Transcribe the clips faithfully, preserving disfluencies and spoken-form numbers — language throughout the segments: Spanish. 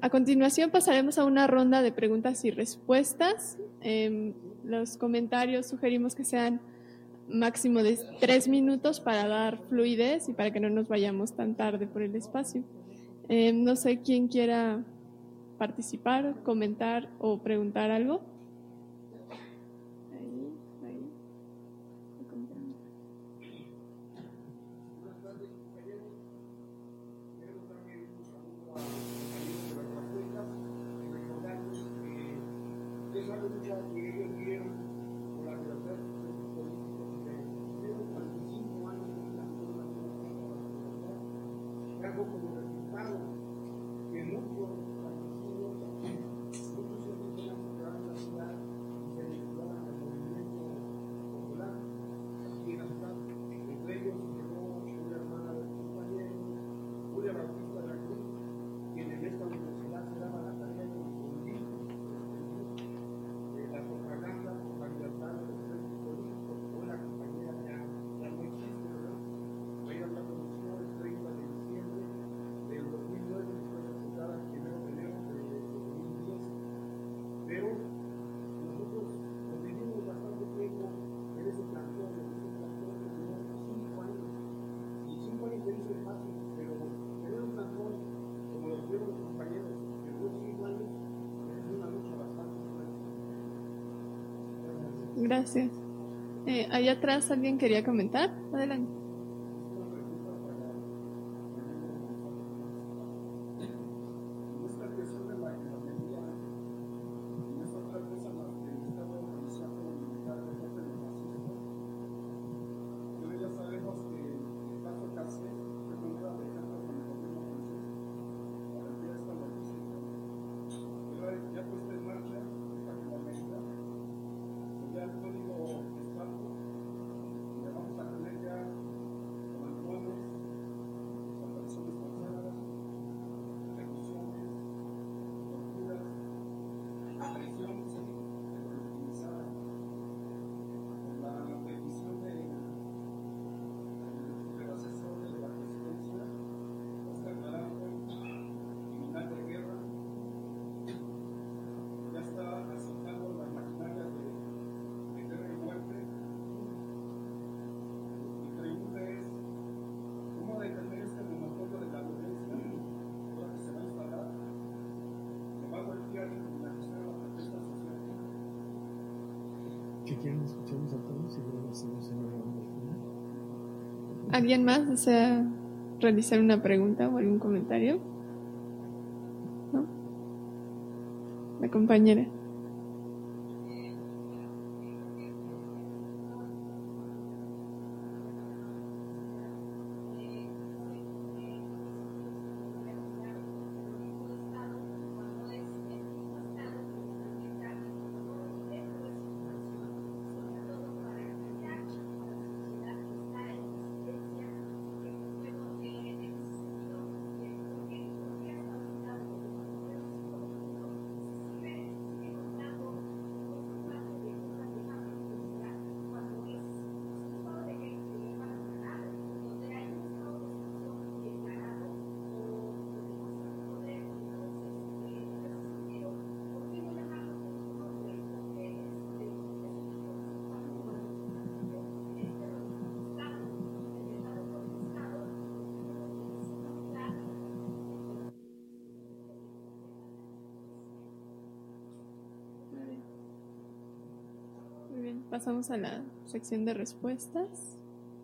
a continuación pasaremos a una ronda de preguntas y respuestas. Eh, los comentarios sugerimos que sean máximo de tres minutos para dar fluidez y para que no nos vayamos tan tarde por el espacio. Eh, no sé quién quiera participar, comentar o preguntar algo. Ahí, ahí. Esa lucha que ellos dieron por la libertad de los políticos que tuvieron cuarenta y cinco años de la libertad, trajo como resultado que muchos campesinos, muchos indígenas se quedaron en la ciudad y se vincularon al movimiento popular aquí en la ciudad. Entre ellos llegó una hermana de su compañero, Julia Bautista de la Cruz, quien en esta universidad se daba la tarea de los políticos. La propaganda por la libertad de los presos políticos, hoy la compañía ya, ya no existe, ¿verdad? Voy a hablar con ustedes el treinta de diciembre del dos mil nueve, después de fundada el primero de enero de dos mil diez. Pero nosotros nos vivimos bastante tiempo en ese plantón, en ese plantón que duró cinco años. Y cinco años se dice fácil, pero tener un plantón como lo tuvieron los compañeros que duró cinco años es una lucha bastante fuerte. Gracias. Eh, allá atrás alguien quería comentar. Adelante. ¿Qué quieren? Escuchamos a todos y luego hacemos una ronda final. ¿Alguien más desea realizar una pregunta o algún comentario? ¿No? La compañera. Muy bien, pasamos a la sección de respuestas.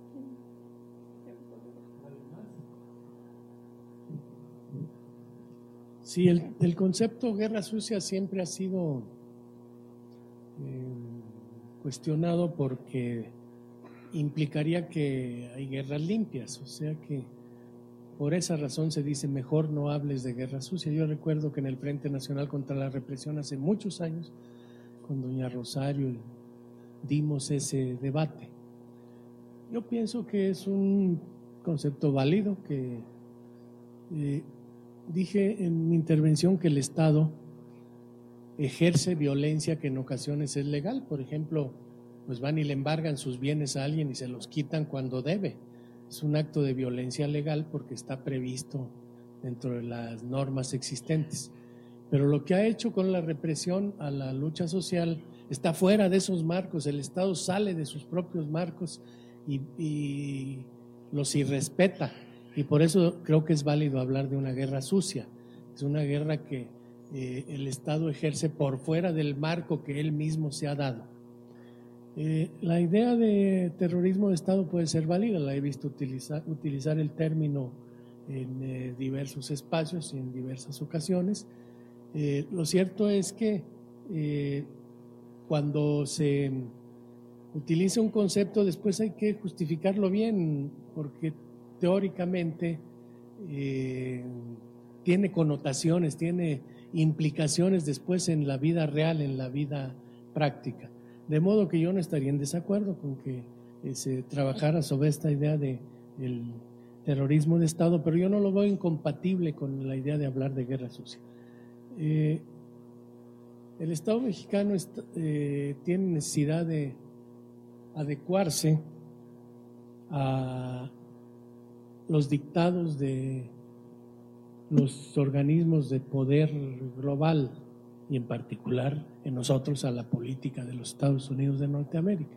Sí, el, el concepto guerra sucia siempre ha sido eh, cuestionado porque implicaría que hay guerras limpias, o sea que por esa razón se dice mejor no hables de guerra sucia. Yo recuerdo que en el Frente Nacional contra la Represión hace muchos años, con doña Rosario, dimos ese debate. Yo pienso que es un concepto válido, que eh, dije en mi intervención que el Estado ejerce violencia que en ocasiones es legal. Por ejemplo, pues van y le embargan sus bienes a alguien y se los quitan cuando debe. Es un acto de violencia legal porque está previsto dentro de las normas existentes. Pero lo que ha hecho con la represión a la lucha social está fuera de esos marcos. El Estado sale de sus propios marcos y, y los irrespeta. Y por eso creo que es válido hablar de una guerra sucia. Es una guerra que eh, el Estado ejerce por fuera del marco que él mismo se ha dado. Eh, la idea de terrorismo de Estado puede ser válida, la he visto utilizar, utilizar el término en eh, diversos espacios y en diversas ocasiones. Eh, lo cierto es que eh, cuando se utiliza un concepto, después hay que justificarlo bien, porque teóricamente eh, tiene connotaciones, tiene implicaciones después en la vida real, en la vida práctica. De modo que yo no estaría en desacuerdo con que eh, se trabajara sobre esta idea de el terrorismo de Estado, pero yo no lo veo incompatible con la idea de hablar de guerra sucia. Eh, el Estado mexicano está, eh, tiene necesidad de adecuarse a los dictados de los organismos de poder global y en particular en nosotros a la política de los Estados Unidos de Norteamérica.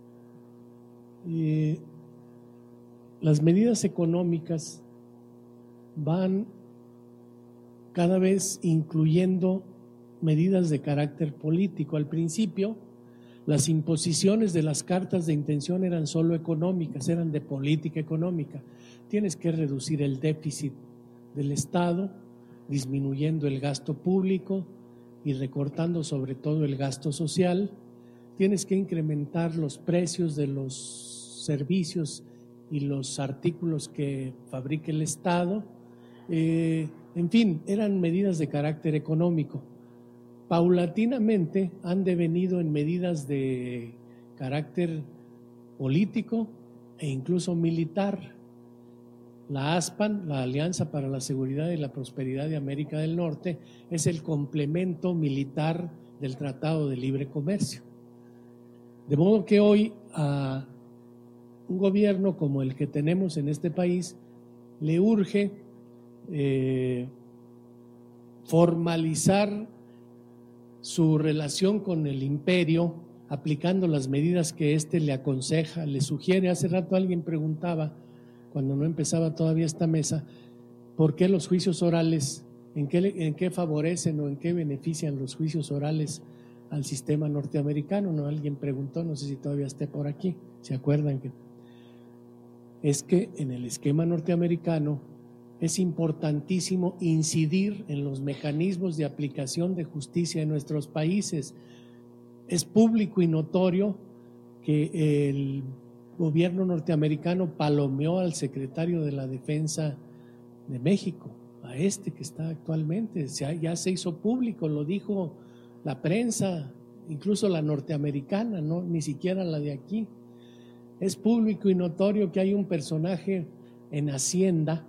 Eh, las medidas económicas van cada vez incluyendo medidas de carácter político. Al principio, las imposiciones de las cartas de intención eran solo económicas, eran de política económica. Tienes que reducir el déficit del Estado, disminuyendo el gasto público y recortando sobre todo el gasto social. Tienes que incrementar los precios de los servicios y los artículos que fabrique el Estado. Eh, en fin, eran medidas de carácter económico. Paulatinamente han devenido en medidas de carácter político e incluso militar. La ASPAN, la Alianza para la Seguridad y la Prosperidad de América del Norte, es el complemento militar del Tratado de Libre Comercio. De modo que hoy a un gobierno como el que tenemos en este país le urge eh, formalizar su relación con el imperio aplicando las medidas que éste le aconseja, le sugiere. Hace rato alguien preguntaba, cuando no empezaba todavía esta mesa, ¿por qué los juicios orales, en qué, en qué favorecen o en qué benefician los juicios orales al sistema norteamericano? No, alguien preguntó, no sé si todavía esté por aquí, ¿se acuerdan? Que es que en el esquema norteamericano es importantísimo incidir en los mecanismos de aplicación de justicia en nuestros países. Es público y notorio que el gobierno norteamericano palomeó al secretario de la Defensa de México, a este que está actualmente. Ya se hizo público, lo dijo la prensa, incluso la norteamericana, no, ni siquiera la de aquí. Es público y notorio que hay un personaje en Hacienda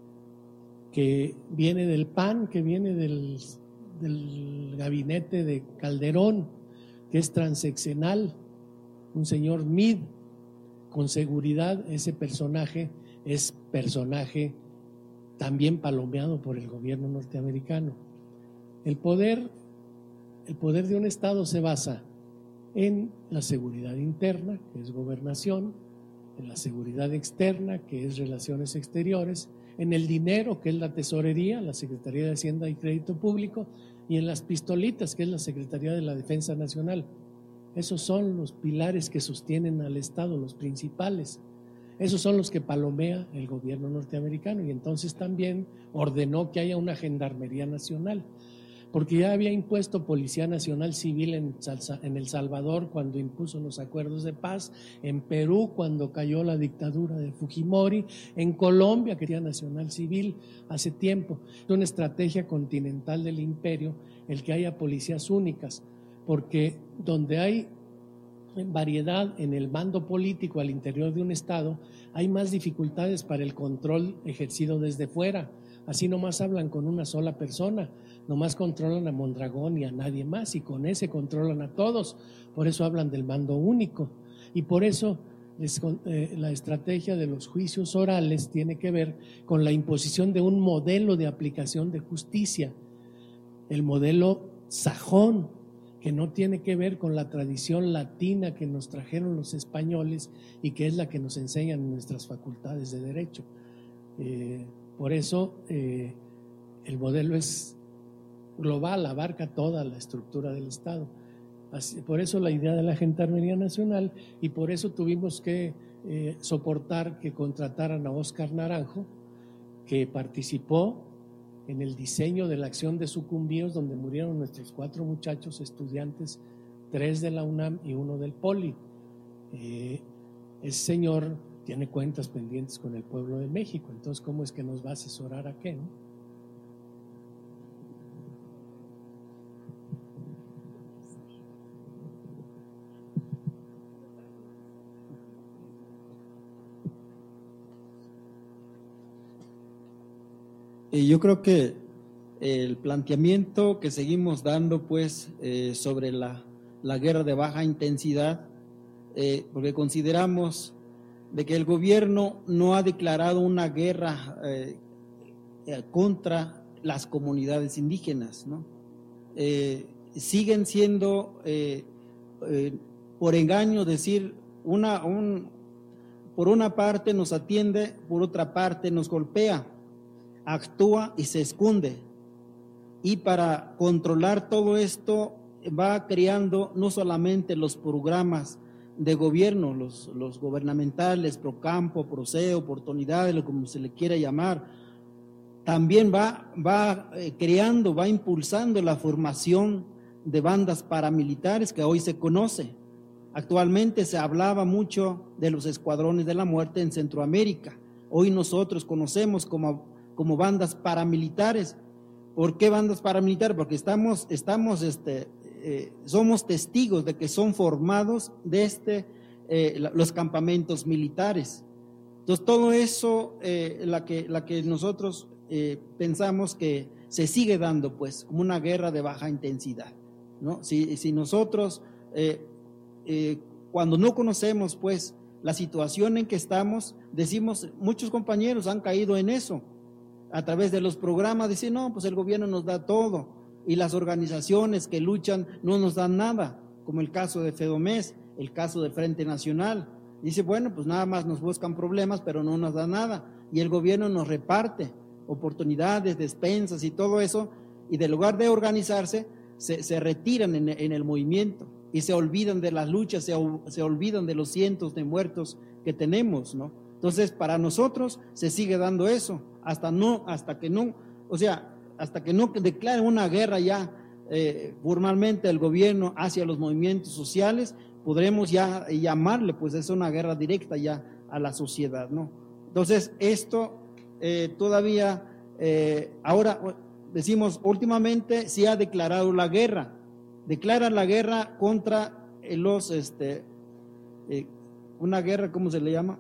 que viene del P A N, que viene del, del gabinete de Calderón, que es transeccional, un señor Meade. Con seguridad ese personaje es personaje también palomeado por el gobierno norteamericano. El poder, el poder de un Estado se basa en la seguridad interna, que es gobernación, en la seguridad externa, que es relaciones exteriores, en el dinero, que es la tesorería, la Secretaría de Hacienda y Crédito Público, y en las pistolitas, que es la Secretaría de la Defensa Nacional. Esos son los pilares que sostienen al Estado, los principales. Esos son los que palomea el gobierno norteamericano, y entonces también ordenó que haya una gendarmería nacional, porque ya había impuesto Policía Nacional Civil en, en El Salvador cuando impuso los acuerdos de paz, en Perú cuando cayó la dictadura de Fujimori, en Colombia quería Nacional Civil hace tiempo. Es una estrategia continental del imperio el que haya policías únicas, porque donde hay variedad en el mando político al interior de un Estado, hay más dificultades para el control ejercido desde fuera. Así nomás hablan con una sola persona, nomás controlan a Mondragón y a nadie más, y con ese controlan a todos. Por eso hablan del mando único, y por eso les, eh, la estrategia de los juicios orales tiene que ver con la imposición de un modelo de aplicación de justicia. el modelo sajón, que no tiene que ver con la tradición latina que nos trajeron los españoles y que es la que nos enseñan en nuestras facultades de Derecho. Eh, por eso eh, el modelo es global, abarca toda la estructura del Estado. Así, por eso la idea de la Gendarmería Nacional, y por eso tuvimos que eh, soportar que contrataran a Óscar Naranjo, que participó en el diseño de la acción de Sucumbíos, donde murieron nuestros cuatro muchachos estudiantes, tres de la UNAM y uno del Poli. Eh, ese señor tiene cuentas pendientes con el pueblo de México, entonces ¿cómo es que nos va a asesorar a qué, no? Yo creo que el planteamiento que seguimos dando pues eh, sobre la, la guerra de baja intensidad, eh, porque consideramos de que el gobierno no ha declarado una guerra eh, contra las comunidades indígenas, ¿no? Eh, siguen siendo eh, eh, por engaño decir una, un, por una parte nos atiende, por otra parte nos golpea, actúa y se esconde. Y para controlar todo esto va creando no solamente los programas de gobierno, los, los gubernamentales, Procampo, Proceo, oportunidades, como se le quiera llamar, también va, va eh, creando, va impulsando la formación de bandas paramilitares que hoy se conoce. Actualmente se hablaba mucho de los escuadrones de la muerte en Centroamérica. Hoy nosotros conocemos como, como bandas paramilitares. ¿Por qué bandas paramilitares? Porque estamos, estamos este, eh, somos testigos de que son formados desde eh, los campamentos militares. Entonces todo eso, eh, la, que, la que nosotros eh, pensamos que se sigue dando pues como una guerra de baja intensidad, ¿no? Si, si nosotros eh, eh, cuando no conocemos pues la situación en que estamos, decimos, muchos compañeros han caído en eso, a través de los programas, dicen, no, pues el gobierno nos da todo, y las organizaciones que luchan no nos dan nada, como el caso de FEDOMES, el caso del Frente Nacional. Dice, bueno, pues nada más nos buscan problemas, pero no nos da nada, y el gobierno nos reparte oportunidades, despensas y todo eso, y de lugar de organizarse, se, se retiran en, en el movimiento, y se olvidan de las luchas, se, se olvidan de los cientos de muertos que tenemos, ¿no? Entonces, para nosotros se sigue dando eso, hasta no, hasta que no, o sea, hasta que no declare una guerra ya eh, formalmente el gobierno hacia los movimientos sociales, podremos ya llamarle, pues es una guerra directa ya a la sociedad, ¿no? Entonces, esto eh, todavía, eh, ahora decimos, últimamente se ha declarado la guerra, declaran la guerra contra los, este, eh, una guerra, ¿cómo se le llama?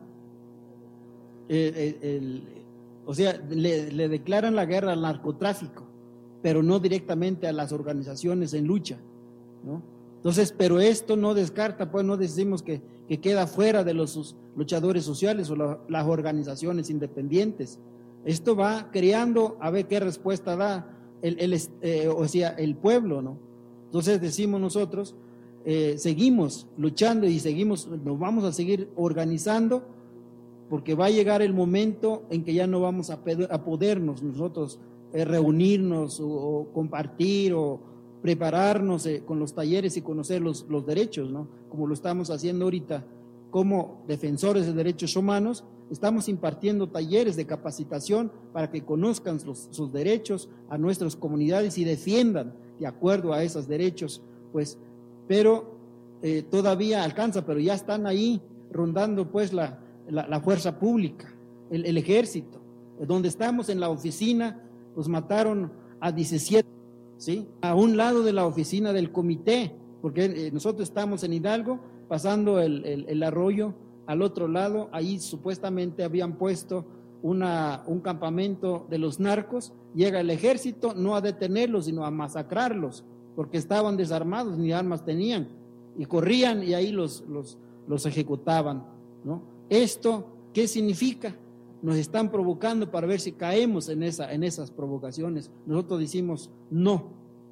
Eh, el, el, o sea, le, le declaran la guerra al narcotráfico, pero no directamente a las organizaciones en lucha, ¿no? Entonces, pero esto no descarta, pues no decimos que, que queda fuera de los luchadores sociales o la, las organizaciones independientes. Esto va creando a ver qué respuesta da el, el, eh, o sea, el pueblo, ¿no? Entonces decimos nosotros, eh, seguimos luchando y seguimos, nos vamos a seguir organizando, porque va a llegar el momento en que ya no vamos a, a podernos nosotros eh, reunirnos o, o compartir o prepararnos eh, con los talleres y conocer los, los derechos, ¿no? Como lo estamos haciendo ahorita como defensores de derechos humanos, estamos impartiendo talleres de capacitación para que conozcan los, sus derechos a nuestras comunidades y defiendan de acuerdo a esos derechos, pues, pero eh, todavía alcanza, pero ya están ahí rondando pues la La, la fuerza pública, el, el ejército, donde estamos en la oficina, pues mataron a diecisiete, ¿sí? A un lado de la oficina del comité, porque eh, nosotros estamos en Hidalgo, pasando el, el, el arroyo, al otro lado, ahí supuestamente habían puesto una, un campamento de los narcos, llega el ejército no a detenerlos, sino a masacrarlos, porque estaban desarmados, ni armas tenían, y corrían y ahí los, los, los ejecutaban, ¿no? ¿Esto qué significa? Nos están provocando para ver si caemos en, esa, en esas provocaciones. Nosotros decimos no,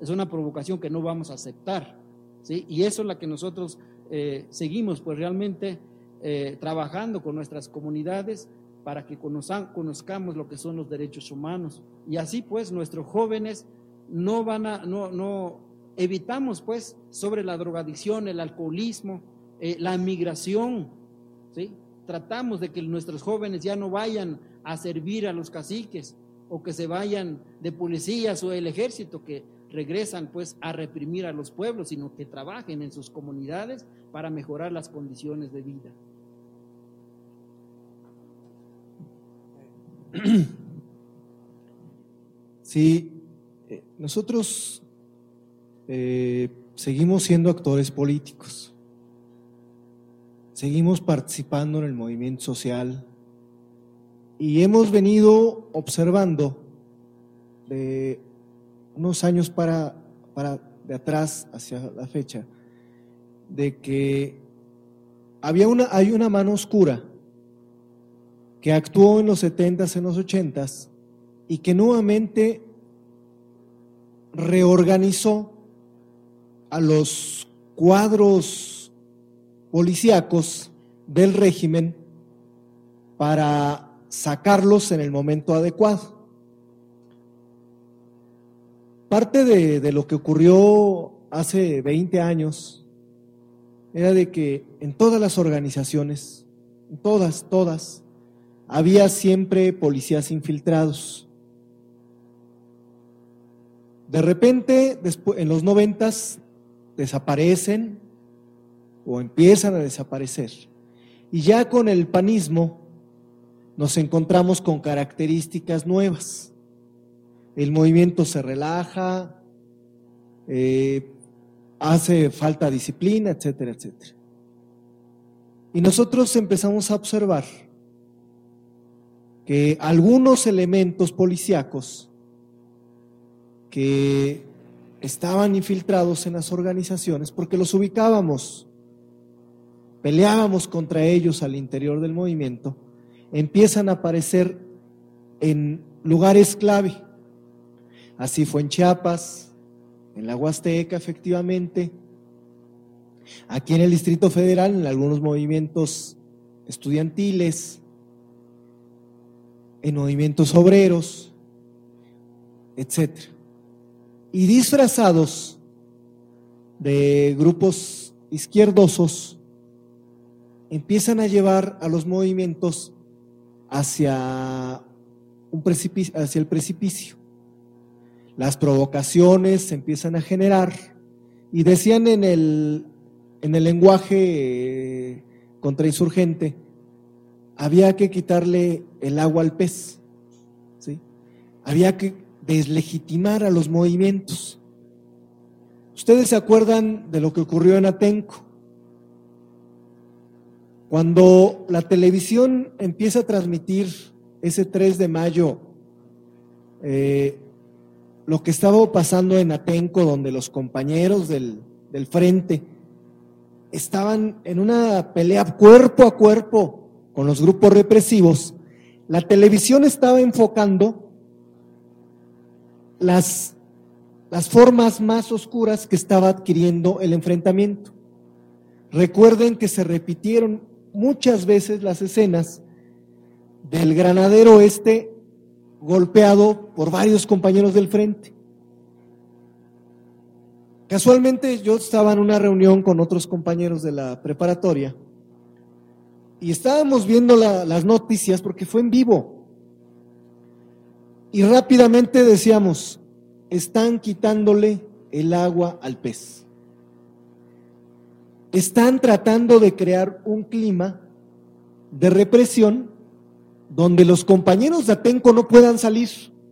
es una provocación que no vamos a aceptar, ¿sí? Y eso es la que nosotros eh, seguimos, pues realmente eh, trabajando con nuestras comunidades para que conozcan, conozcamos lo que son los derechos humanos. Y así pues nuestros jóvenes no van a, no, no evitamos pues sobre la drogadicción, el alcoholismo, eh, la migración, ¿sí? Tratamos de que nuestros jóvenes ya no vayan a servir a los caciques o que se vayan de policías o del ejército que regresan pues a reprimir a los pueblos, sino que trabajen en sus comunidades para mejorar las condiciones de vida. Sí, eh, nosotros eh, seguimos siendo actores políticos, seguimos participando en el movimiento social y hemos venido observando de unos años para, para de atrás hacia la fecha de que había una, hay una mano oscura que actuó en los setentas, en los ochentas y que nuevamente reorganizó a los cuadros policíacos del régimen para sacarlos en el momento adecuado. Parte de, de lo que ocurrió hace veinte años era de que en todas las organizaciones, en todas, todas, había siempre policías infiltrados. De repente, después, en los noventas, desaparecen o empiezan a desaparecer. Y ya con el panismo nos encontramos con características nuevas. El movimiento se relaja, eh, hace falta disciplina, etcétera, etcétera. Y nosotros empezamos a observar que algunos elementos policíacos que estaban infiltrados en las organizaciones, porque los ubicábamos, peleábamos contra ellos al interior del movimiento, empiezan a aparecer en lugares clave. Así fue en Chiapas, en la Huasteca, efectivamente, aquí en el Distrito Federal, en algunos movimientos estudiantiles, en movimientos obreros, etcétera. Y disfrazados de grupos izquierdosos, empiezan a llevar a los movimientos hacia, un precipicio, hacia el precipicio. Las provocaciones se empiezan a generar y decían en el, en el lenguaje eh, contrainsurgente, había que quitarle el agua al pez, ¿sí? Había que deslegitimar a los movimientos. Ustedes se acuerdan de lo que ocurrió en Atenco, cuando la televisión empieza a transmitir ese tres de mayo eh, lo que estaba pasando en Atenco, donde los compañeros del, del frente estaban en una pelea cuerpo a cuerpo con los grupos represivos. La televisión estaba enfocando las, las formas más oscuras que estaba adquiriendo el enfrentamiento. Recuerden que se repitieron muchas veces las escenas del granadero este golpeado por varios compañeros del frente. Casualmente yo estaba en una reunión con otros compañeros de la preparatoria y estábamos viendo la, las noticias porque fue en vivo y rápidamente decíamos, están quitándole el agua al pez. Están tratando de crear un clima de represión donde los compañeros de Atenco no puedan salir.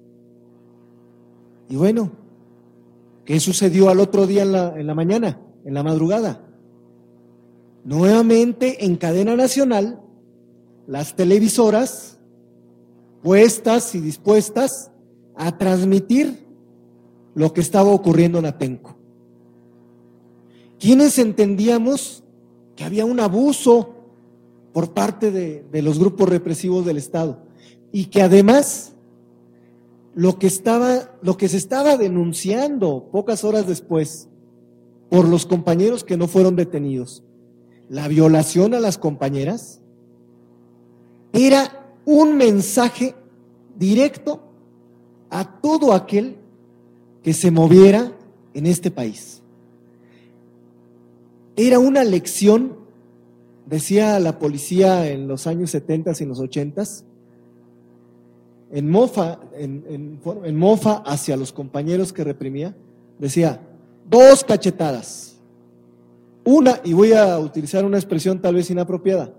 Y bueno, ¿qué sucedió al otro día en la, en la mañana, en la madrugada? Nuevamente en cadena nacional, las televisoras puestas y dispuestas a transmitir lo que estaba ocurriendo en Atenco. ¿Quiénes entendíamos que había un abuso por parte de, de los grupos represivos del Estado? Y que además lo que estaba, lo que se estaba denunciando pocas horas después por los compañeros que no fueron detenidos, la violación a las compañeras, era un mensaje directo a todo aquel que se moviera en este país. Era una lección, decía la policía en los años setenta y en los ochenta, en mofa, en, en, en mofa hacia los compañeros que reprimía, decía, dos cachetadas. Una, y voy a utilizar una expresión tal vez inapropiada,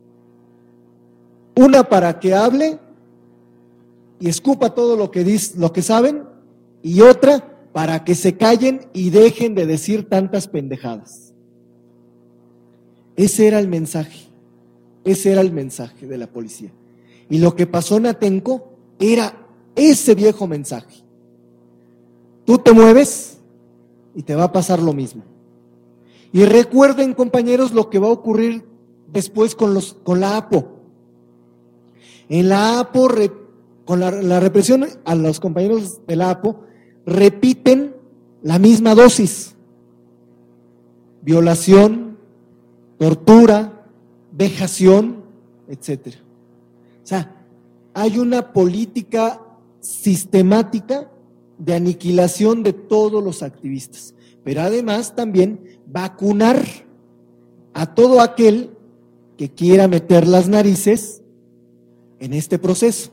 una para que hable y escupa todo lo que, dice, lo que saben, y otra para que se callen y dejen de decir tantas pendejadas. Ese era el mensaje, ese era el mensaje de la policía. Y lo que pasó en Atenco era ese viejo mensaje. Tú te mueves y te va a pasar lo mismo. Y recuerden, compañeros, lo que va a ocurrir después con, los, con la A P O. En la A P O, con la, la represión a los compañeros de la A P O, repiten la misma dosis. Violación, tortura, vejación, etcétera. O sea, hay una política sistemática de aniquilación de todos los activistas, pero además también vacunar a todo aquel que quiera meter las narices en este proceso.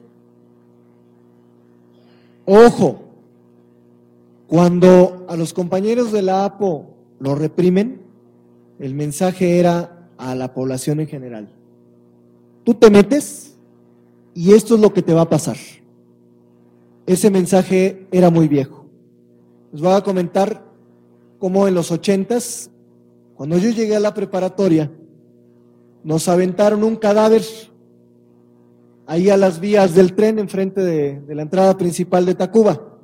Ojo, cuando a los compañeros de la A P O lo reprimen, el mensaje era a la población en general. Tú te metes y esto es lo que te va a pasar. Ese mensaje era muy viejo. Les voy a comentar cómo en los ochentas, cuando yo llegué a la preparatoria, nos aventaron un cadáver ahí a las vías del tren enfrente de, de la entrada principal de Tacuba.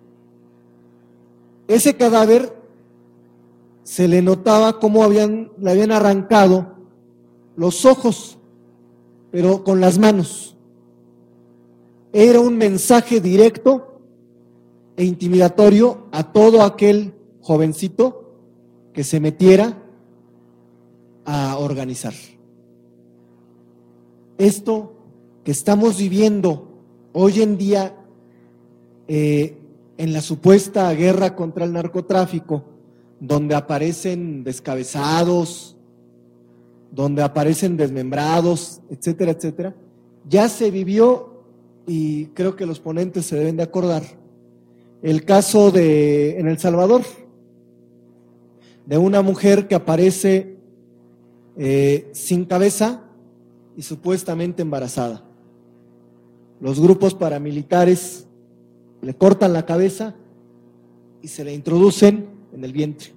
Ese cadáver se le notaba cómo habían, le habían arrancado los ojos, pero con las manos. Era un mensaje directo e intimidatorio a todo aquel jovencito que se metiera a organizar. Esto que estamos viviendo hoy en día eh, en la supuesta guerra contra el narcotráfico, donde aparecen descabezados, donde aparecen desmembrados, etcétera, etcétera, ya se vivió, y creo que los ponentes se deben de acordar, el caso de en El Salvador, de una mujer que aparece eh, sin cabeza y supuestamente embarazada. Los grupos paramilitares le cortan la cabeza y se le introducen en el vientre.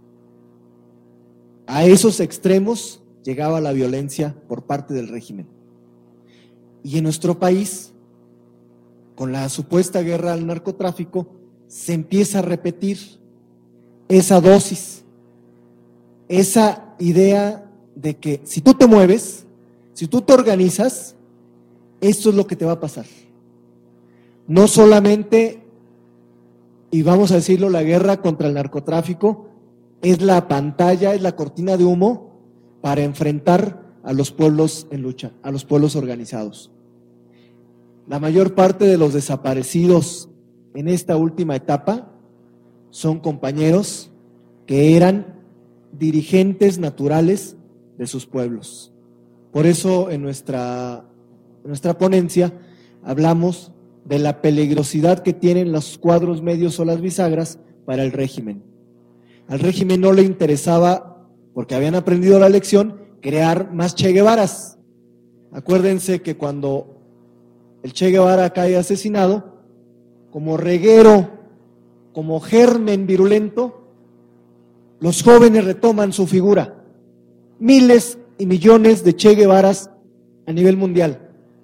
A esos extremos llegaba la violencia por parte del régimen. Y en nuestro país, con la supuesta guerra al narcotráfico, se empieza a repetir esa dosis, esa idea de que si tú te mueves, si tú te organizas, esto es lo que te va a pasar. No solamente, y vamos a decirlo, la guerra contra el narcotráfico es la pantalla, es la cortina de humo para enfrentar a los pueblos en lucha, a los pueblos organizados. La mayor parte de los desaparecidos en esta última etapa son compañeros que eran dirigentes naturales de sus pueblos. Por eso en nuestra, en nuestra ponencia hablamos de la peligrosidad que tienen los cuadros medios o las bisagras para el régimen. Al régimen no le interesaba, porque habían aprendido la lección, crear más Che Guevaras. Acuérdense que cuando el Che Guevara cae asesinado, como reguero, como germen virulento, los jóvenes retoman su figura. Miles y millones de Che Guevaras a nivel mundial.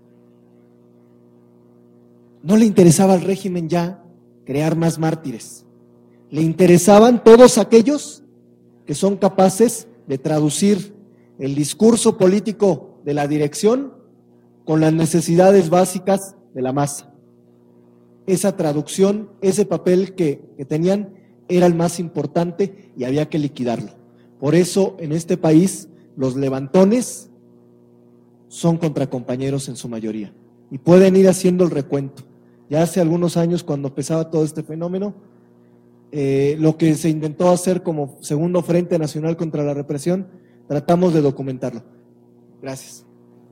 No le interesaba al régimen ya crear más mártires. Le interesaban todos aquellos que son capaces de traducir el discurso político de la dirección con las necesidades básicas de la masa. esa traducción, ese papel que, que tenían era el más importante y había que liquidarlo. Por eso en este país los levantones son contra compañeros en su mayoría y pueden ir haciendo el recuento. Ya hace algunos años, cuando empezaba todo este fenómeno, eh, lo que se intentó hacer como segundo Frente Nacional contra la Represión, tratamos de documentarlo. Gracias.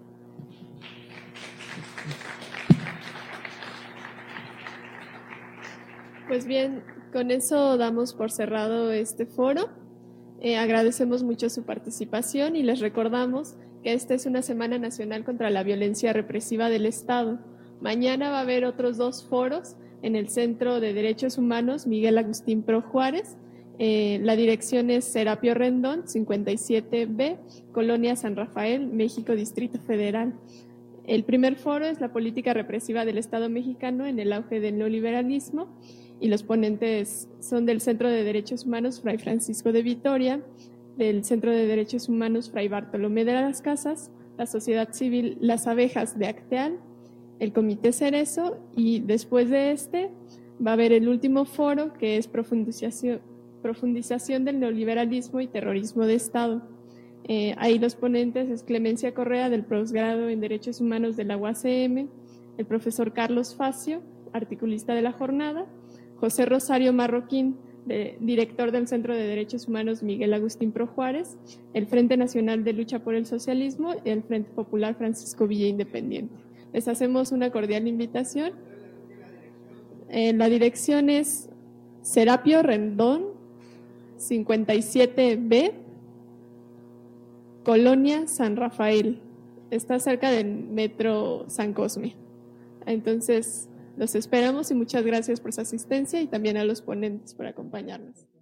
Pues bien, con eso damos por cerrado este foro. Eh, agradecemos mucho su participación y les recordamos que esta es una Semana Nacional contra la Violencia Represiva del Estado. Mañana va a haber otros dos foros en el Centro de Derechos Humanos Miguel Agustín Pro Juárez. Eh, la dirección es Serapio Rendón, cincuenta y siete B, Colonia San Rafael, México, Distrito Federal. El primer foro es la política represiva del Estado mexicano en el auge del neoliberalismo, y los ponentes son del Centro de Derechos Humanos Fray Francisco de Vitoria, del Centro de Derechos Humanos Fray Bartolomé de las Casas, la Sociedad Civil Las Abejas de Acteal, el Comité Cerezo, y después de este va a haber el último foro, que es profundización, profundización del neoliberalismo y terrorismo de Estado. Eh, ahí los ponentes es Clemencia Correa, del posgrado en Derechos Humanos de la U A C M, el profesor Carlos Facio, articulista de la jornada, José Rosario Marroquín, de, director del Centro de Derechos Humanos Miguel Agustín Pro Juárez, el Frente Nacional de Lucha por el Socialismo y el Frente Popular Francisco Villa Independiente. Les hacemos una cordial invitación. Eh, la dirección es Serapio Rendón, cincuenta y siete B, Colonia San Rafael. Está cerca del Metro San Cosme. Entonces, los esperamos y muchas gracias por su asistencia y también a los ponentes por acompañarnos.